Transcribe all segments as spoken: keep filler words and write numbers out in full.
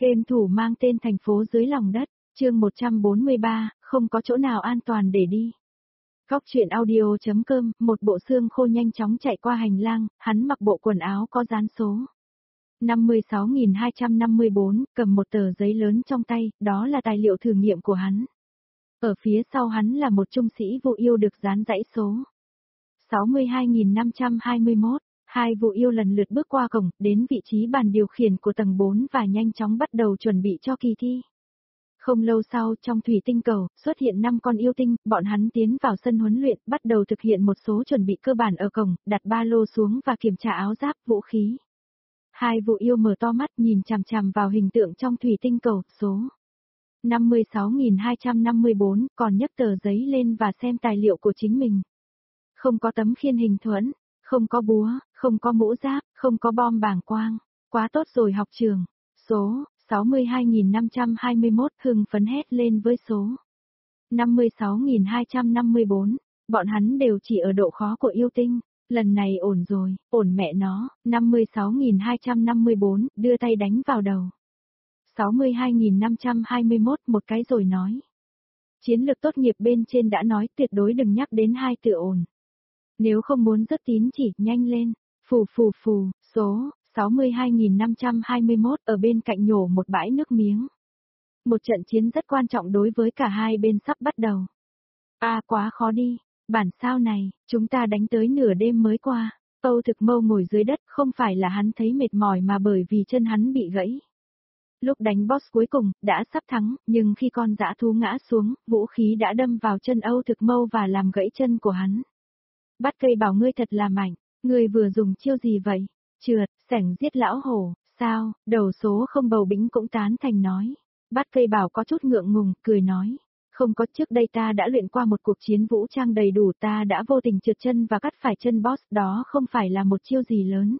Game thủ mang tên thành phố dưới lòng đất, chương một trăm bốn mươi ba, không có chỗ nào an toàn để đi. Góc truyện audio.com, một bộ xương khô nhanh chóng chạy qua hành lang, hắn mặc bộ quần áo có dán số. năm mươi sáu nghìn hai trăm năm mươi bốn, cầm một tờ giấy lớn trong tay, đó là tài liệu thử nghiệm của hắn. Ở phía sau hắn là một trung sĩ vụ yêu được dán dãy số. sáu mươi hai nghìn năm trăm hai mươi mốt, hai vụ yêu lần lượt bước qua cổng, đến vị trí bàn điều khiển của tầng bốn và nhanh chóng bắt đầu chuẩn bị cho kỳ thi. Không lâu sau, trong thủy tinh cầu, xuất hiện năm con yêu tinh, bọn hắn tiến vào sân huấn luyện, bắt đầu thực hiện một số chuẩn bị cơ bản ở cổng, đặt ba lô xuống và kiểm tra áo giáp, vũ khí. Hai vụ yêu mở to mắt nhìn chằm chằm vào hình tượng trong thủy tinh cầu, số năm mươi sáu nghìn hai trăm năm mươi bốn, còn nhấc tờ giấy lên và xem tài liệu của chính mình. Không có tấm khiên hình thuẫn, không có búa, không có mũ giáp, không có bom bàng quang. Quá tốt rồi học trường. Số sáu mươi hai nghìn năm trăm hai mươi mốt hưng phấn hét lên với số năm mươi sáu nghìn hai trăm năm mươi bốn. Bọn hắn đều chỉ ở độ khó của yêu tinh. Lần này ổn rồi, ổn mẹ nó. năm mươi sáu nghìn hai trăm năm mươi bốn, đưa tay đánh vào đầu. sáu mươi hai nghìn năm trăm hai mươi mốt một cái rồi nói. Chiến lược tốt nghiệp bên trên đã nói tuyệt đối đừng nhắc đến hai từ ổn. Nếu không muốn rớt tín chỉ, nhanh lên. Phù phù phù, số sáu mươi hai nghìn năm trăm hai mươi mốt ở bên cạnh nhổ một bãi nước miếng. Một trận chiến rất quan trọng đối với cả hai bên sắp bắt đầu. À quá khó đi, bản sao này, chúng ta đánh tới nửa đêm mới qua. Âu Thực Mâu ngồi dưới đất, không phải là hắn thấy mệt mỏi mà bởi vì chân hắn bị gãy. Lúc đánh boss cuối cùng, đã sắp thắng, nhưng khi con dã thú ngã xuống, vũ khí đã đâm vào chân Âu Thực Mâu và làm gãy chân của hắn. Bắt cây bảo ngươi thật là mạnh, ngươi vừa dùng chiêu gì vậy? Trượt, sảnh giết lão hổ, sao? Đầu số không bầu bĩnh cũng tán thành nói. Bắt cây bảo có chút ngượng ngùng, cười nói. Không có, trước đây ta đã luyện qua một cuộc chiến vũ trang đầy đủ, ta đã vô tình trượt chân và cắt phải chân boss, đó không phải là một chiêu gì lớn.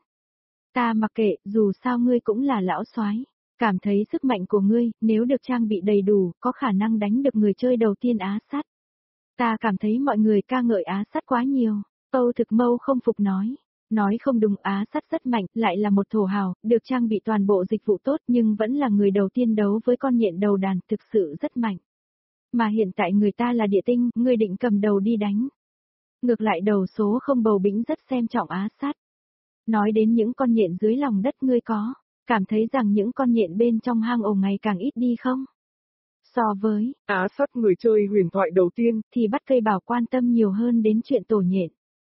Ta mặc kệ, dù sao ngươi cũng là lão soái, cảm thấy sức mạnh của ngươi, nếu được trang bị đầy đủ, có khả năng đánh được người chơi đầu tiên Á Sắt. Ta cảm thấy mọi người ca ngợi Á Sắt quá nhiều. Âu Thực Mâu không phục nói. Nói không đúng, Á Sắt rất mạnh, lại là một thổ hào, được trang bị toàn bộ dịch vụ tốt nhưng vẫn là người đầu tiên đấu với con nhện đầu đàn, thực sự rất mạnh. Mà hiện tại người ta là địa tinh, ngươi định cầm đầu đi đánh. Ngược lại đầu số không bầu bĩnh rất xem trọng Á Sắt. Nói đến những con nhện dưới lòng đất, ngươi có cảm thấy rằng những con nhện bên trong hang ổ ngày càng ít đi không? So với Á Sắt người chơi huyền thoại đầu tiên, thì bắt cây bảo quan tâm nhiều hơn đến chuyện tổ nhện.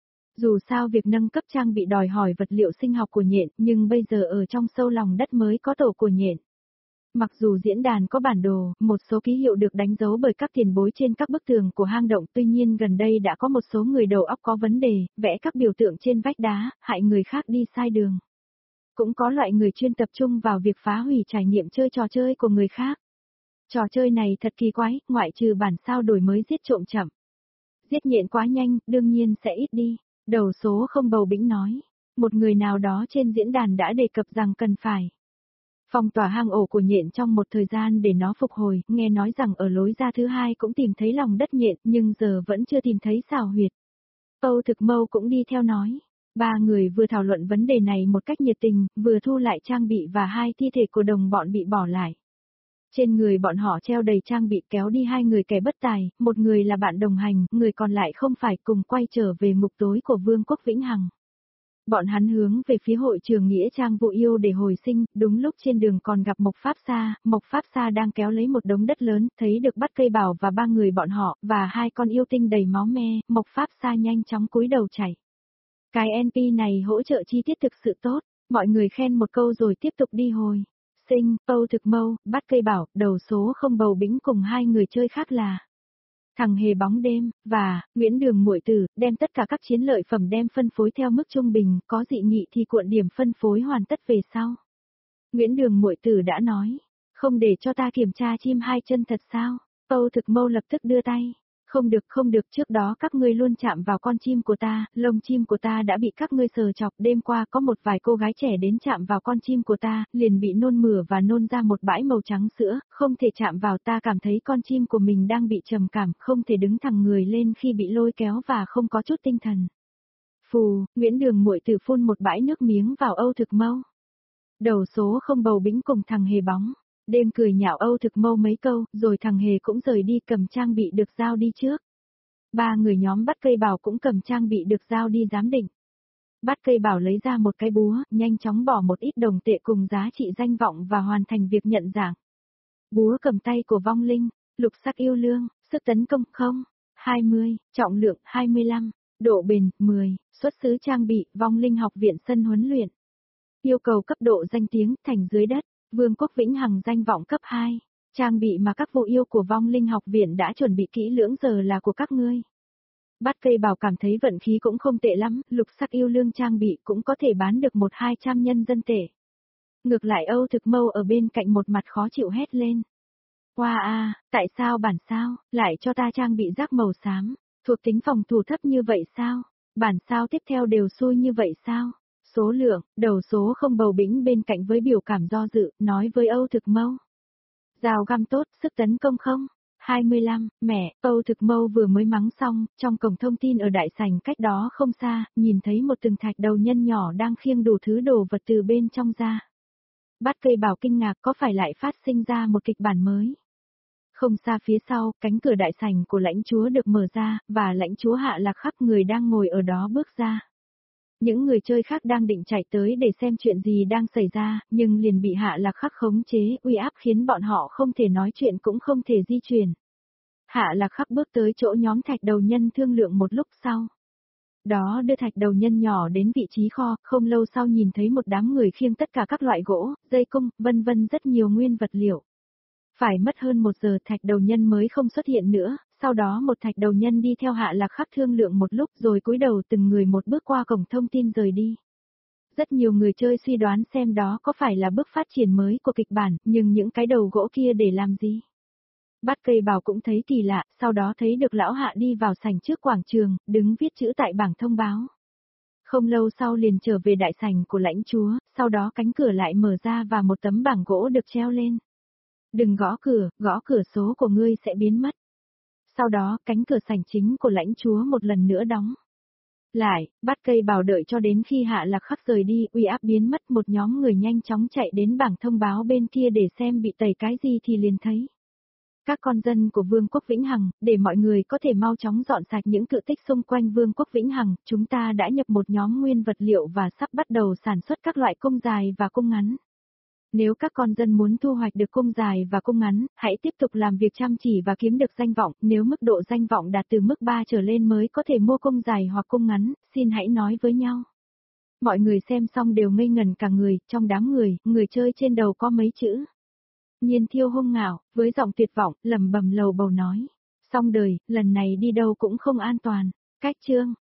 Dù sao việc nâng cấp trang bị đòi hỏi vật liệu sinh học của nhện, nhưng bây giờ ở trong sâu lòng đất mới có tổ của nhện. Mặc dù diễn đàn có bản đồ, một số ký hiệu được đánh dấu bởi các tiền bối trên các bức tường của hang động, tuy nhiên gần đây đã có một số người đầu óc có vấn đề, vẽ các biểu tượng trên vách đá, hại người khác đi sai đường. Cũng có loại người chuyên tập trung vào việc phá hủy trải nghiệm chơi trò chơi của người khác. Trò chơi này thật kỳ quái, ngoại trừ bản sao đổi mới giết trộm chậm. Giết nhện quá nhanh, đương nhiên sẽ ít đi. Đầu số không bầu bĩnh nói. Một người nào đó trên diễn đàn đã đề cập rằng cần phải phong tỏa hang ổ của nhện trong một thời gian để nó phục hồi, nghe nói rằng ở lối ra thứ hai cũng tìm thấy lòng đất nhện, nhưng giờ vẫn chưa tìm thấy xào huyệt. Âu Thực Mâu cũng đi theo nói. Ba người vừa thảo luận vấn đề này một cách nhiệt tình, vừa thu lại trang bị và hai thi thể của đồng bọn bị bỏ lại. Trên người bọn họ treo đầy trang bị, kéo đi hai người kẻ bất tài, một người là bạn đồng hành, người còn lại không phải, cùng quay trở về ngục tối của Vương quốc Vĩnh Hằng. Bọn hắn hướng về phía hội trường nghĩa trang vụ yêu để hồi sinh, đúng lúc trên đường còn gặp Mộc Pháp Sa, Mộc Pháp Sa đang kéo lấy một đống đất lớn, thấy được bắt cây bảo và ba người bọn họ, và hai con yêu tinh đầy máu me, Mộc Pháp Sa nhanh chóng cúi đầu chạy. Cái en pê này hỗ trợ chi tiết thực sự tốt, mọi người khen một câu rồi tiếp tục đi hồi. Sinh, Âu Thực Mâu, bắt cây bảo, đầu số không bầu bĩnh cùng hai người chơi khác là Thằng Hề Bóng Đêm, và Nguyễn Đường Muội Tử, đem tất cả các chiến lợi phẩm đem phân phối theo mức trung bình, có dị nghị thì cuộn điểm phân phối hoàn tất về sau. Nguyễn Đường Muội Tử đã nói, không để cho ta kiểm tra chim hai chân thật sao? Âu Thực Mâu lập tức đưa tay. Không được, không được, trước đó các ngươi luôn chạm vào con chim của ta, lông chim của ta đã bị các ngươi sờ chọc, đêm qua có một vài cô gái trẻ đến chạm vào con chim của ta, liền bị nôn mửa và nôn ra một bãi màu trắng sữa, không thể chạm vào, ta cảm thấy con chim của mình đang bị trầm cảm, không thể đứng thẳng người lên khi bị lôi kéo và không có chút tinh thần. Phù, Nguyễn Đường Muội Tử phun một bãi nước miếng vào Âu Thực Mâu. Đầu số không bầu bĩnh cùng thằng Hề Bóng. Đêm cười nhạo Âu Thực Mâu mấy câu, rồi thằng Hề cũng rời đi cầm trang bị được giao đi trước. Ba người nhóm Bắt Cây Bảo cũng cầm trang bị được giao đi giám định. Bắt Cây Bảo lấy ra một cái búa, nhanh chóng bỏ một ít đồng tệ cùng giá trị danh vọng và hoàn thành việc nhận dạng. Búa cầm tay của vong linh, lục sắc yêu lương, sức tấn công không, hai mươi, trọng lượng hai mươi lăm, độ bền mười, xuất xứ trang bị vong linh học viện sân huấn luyện. Yêu cầu cấp độ danh tiếng thành dưới đất, Vương quốc Vĩnh Hằng danh vọng cấp hai. Trang bị mà các vô yêu của vong linh học viện đã chuẩn bị kỹ lưỡng giờ là của các ngươi. Bắt Cây Bảo cảm thấy vận khí cũng không tệ lắm, lục sắc yêu lương trang bị cũng có thể bán được một hai trăm nhân dân tệ. Ngược lại Âu Thực Mâu ở bên cạnh một mặt khó chịu hét lên. Hoa wow, a, tại sao bản sao, lại cho ta trang bị rác màu xám, thuộc tính phòng thủ thấp như vậy sao, bản sao tiếp theo đều xui như vậy sao? Số lượng, đầu số không bầu bĩnh bên cạnh với biểu cảm do dự, nói với Âu Thực Mâu. Rào găm tốt, sức tấn công không? hai mươi lăm, mẹ, Âu Thực Mâu vừa mới mắng xong, trong cổng thông tin ở đại sảnh cách đó không xa, nhìn thấy một từng thạch đầu nhân nhỏ đang khiêng đủ thứ đồ vật từ bên trong ra. Bắt Cây Bảo kinh ngạc có phải lại phát sinh ra một kịch bản mới. Không xa phía sau, cánh cửa đại sảnh của lãnh chúa được mở ra, và lãnh chúa Hạ Lạc Khắc người đang ngồi ở đó bước ra. Những người chơi khác đang định chạy tới để xem chuyện gì đang xảy ra, nhưng liền bị Hạ Lạc Khắc khống chế, uy áp khiến bọn họ không thể nói chuyện cũng không thể di chuyển. Hạ Lạc Khắc bước tới chỗ nhóm thạch đầu nhân thương lượng một lúc sau. Đó đưa thạch đầu nhân nhỏ đến vị trí kho, không lâu sau nhìn thấy một đám người khiêng tất cả các loại gỗ, dây cung, vân vân rất nhiều nguyên vật liệu. Phải mất hơn một giờ thạch đầu nhân mới không xuất hiện nữa, sau đó một thạch đầu nhân đi theo Hạ Lạc Khắc thương lượng một lúc rồi cúi đầu từng người một bước qua cổng thông tin rời đi. Rất nhiều người chơi suy đoán xem đó có phải là bước phát triển mới của kịch bản, nhưng những cái đầu gỗ kia để làm gì? Bắt Cây Bảo cũng thấy kỳ lạ, sau đó thấy được lão Hạ đi vào sảnh trước quảng trường, đứng viết chữ tại bảng thông báo. Không lâu sau liền trở về đại sảnh của lãnh chúa, sau đó cánh cửa lại mở ra và một tấm bảng gỗ được treo lên. Đừng gõ cửa, gõ cửa số của ngươi sẽ biến mất. Sau đó, cánh cửa sảnh chính của lãnh chúa một lần nữa đóng. Lại, Bắt Cây Bảo đợi cho đến khi Hạ Lạc Khắc rời đi, uy áp biến mất, một nhóm người nhanh chóng chạy đến bảng thông báo bên kia để xem bị tẩy cái gì thì liền thấy. Các con dân của Vương quốc Vĩnh Hằng, để mọi người có thể mau chóng dọn sạch những cự tích xung quanh Vương quốc Vĩnh Hằng, chúng ta đã nhập một nhóm nguyên vật liệu và sắp bắt đầu sản xuất các loại cung dài và cung ngắn. Nếu các con dân muốn thu hoạch được cung dài và cung ngắn, hãy tiếp tục làm việc chăm chỉ và kiếm được danh vọng, nếu mức độ danh vọng đạt từ mức ba trở lên mới có thể mua cung dài hoặc cung ngắn, xin hãy nói với nhau. Mọi người xem xong đều ngây ngẩn cả người, trong đám người, người chơi trên đầu có mấy chữ. Nhiên Thiêu hung ngạo, với giọng tuyệt vọng, lẩm bẩm lầu bầu nói. Xong đời, lần này đi đâu cũng không an toàn. Cách chương.